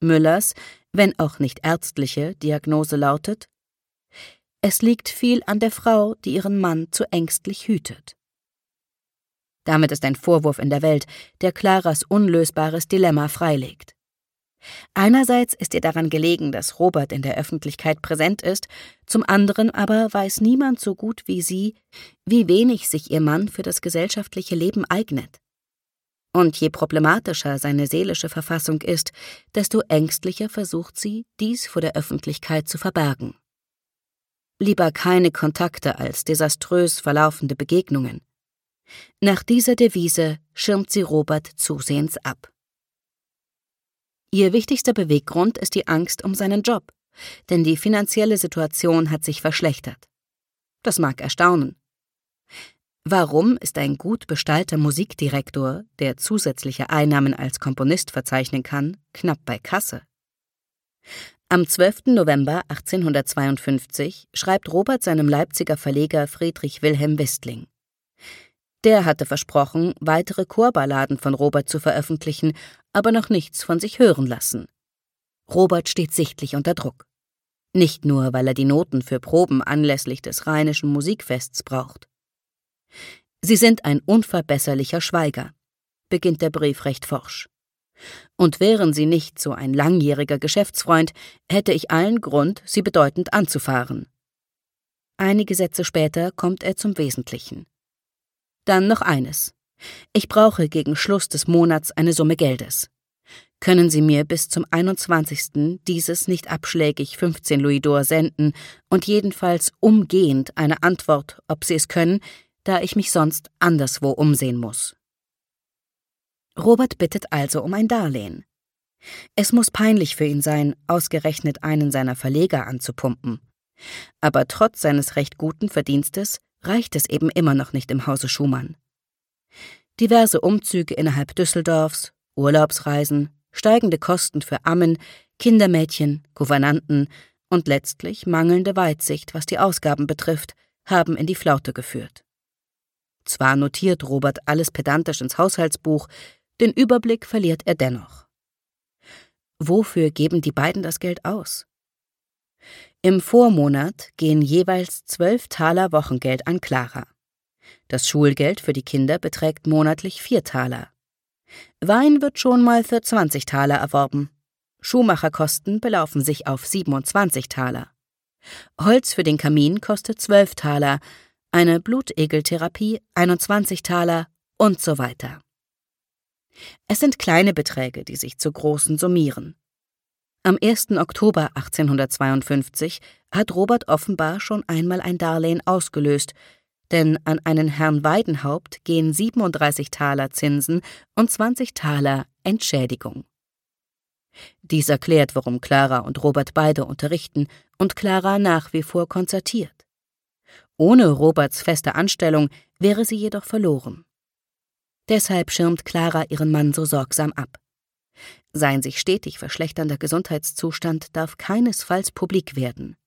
Müllers, wenn auch nicht ärztliche, Diagnose lautet: Es liegt viel an der Frau, die ihren Mann zu ängstlich hütet. Damit ist ein Vorwurf in der Welt, der Claras unlösbares Dilemma freilegt. Einerseits ist ihr daran gelegen, dass Robert in der Öffentlichkeit präsent ist, zum anderen aber weiß niemand so gut wie sie, wie wenig sich ihr Mann für das gesellschaftliche Leben eignet. Und je problematischer seine seelische Verfassung ist, desto ängstlicher versucht sie, dies vor der Öffentlichkeit zu verbergen. Lieber keine Kontakte als desaströs verlaufende Begegnungen. Nach dieser Devise schirmt sie Robert zusehends ab. Ihr wichtigster Beweggrund ist die Angst um seinen Job, denn die finanzielle Situation hat sich verschlechtert. Das mag erstaunen. Warum ist ein gut bestallter Musikdirektor, der zusätzliche Einnahmen als Komponist verzeichnen kann, knapp bei Kasse? Am 12. November 1852 schreibt Robert seinem Leipziger Verleger Friedrich Wilhelm Wistling. Der hatte versprochen, weitere Chorballaden von Robert zu veröffentlichen, aber noch nichts von sich hören lassen. Robert steht sichtlich unter Druck. Nicht nur, weil er die Noten für Proben anlässlich des Rheinischen Musikfests braucht. Sie sind ein unverbesserlicher Schweiger, beginnt der Brief recht forsch. Und wären Sie nicht so ein langjähriger Geschäftsfreund, hätte ich allen Grund, Sie bedeutend anzufahren. Einige Sätze später kommt er zum Wesentlichen. Dann noch eines. Ich brauche gegen Schluss des Monats eine Summe Geldes. Können Sie mir bis zum 21. dieses nicht abschlägig 15 Louisd'Or senden und jedenfalls umgehend eine Antwort, ob Sie es können, da ich mich sonst anderswo umsehen muss. Robert bittet also um ein Darlehen. Es muss peinlich für ihn sein, ausgerechnet einen seiner Verleger anzupumpen. Aber trotz seines recht guten Verdienstes reicht es eben immer noch nicht im Hause Schumann. Diverse Umzüge innerhalb Düsseldorfs, Urlaubsreisen, steigende Kosten für Ammen, Kindermädchen, Gouvernanten und letztlich mangelnde Weitsicht, was die Ausgaben betrifft, haben in die Flaute geführt. Zwar notiert Robert alles pedantisch ins Haushaltsbuch, den Überblick verliert er dennoch. Wofür geben die beiden das Geld aus? Im Vormonat gehen jeweils 12 Taler Wochengeld an Clara. Das Schulgeld für die Kinder beträgt monatlich 4 Taler. Wein wird schon mal für 20 Taler erworben. Schuhmacherkosten belaufen sich auf 27 Taler. Holz für den Kamin kostet 12 Taler, eine Blutegeltherapie 21 Taler und so weiter. Es sind kleine Beträge, die sich zu großen summieren. Am 1. Oktober 1852 hat Robert offenbar schon einmal ein Darlehen ausgelöst, denn an einen Herrn Weidenhaupt gehen 37 Taler Zinsen und 20 Taler Entschädigung. Dies erklärt, warum Clara und Robert beide unterrichten und Clara nach wie vor konzertiert. Ohne Roberts feste Anstellung wäre sie jedoch verloren. Deshalb schirmt Clara ihren Mann so sorgsam ab. Sein sich stetig verschlechternder Gesundheitszustand darf keinesfalls publik werden.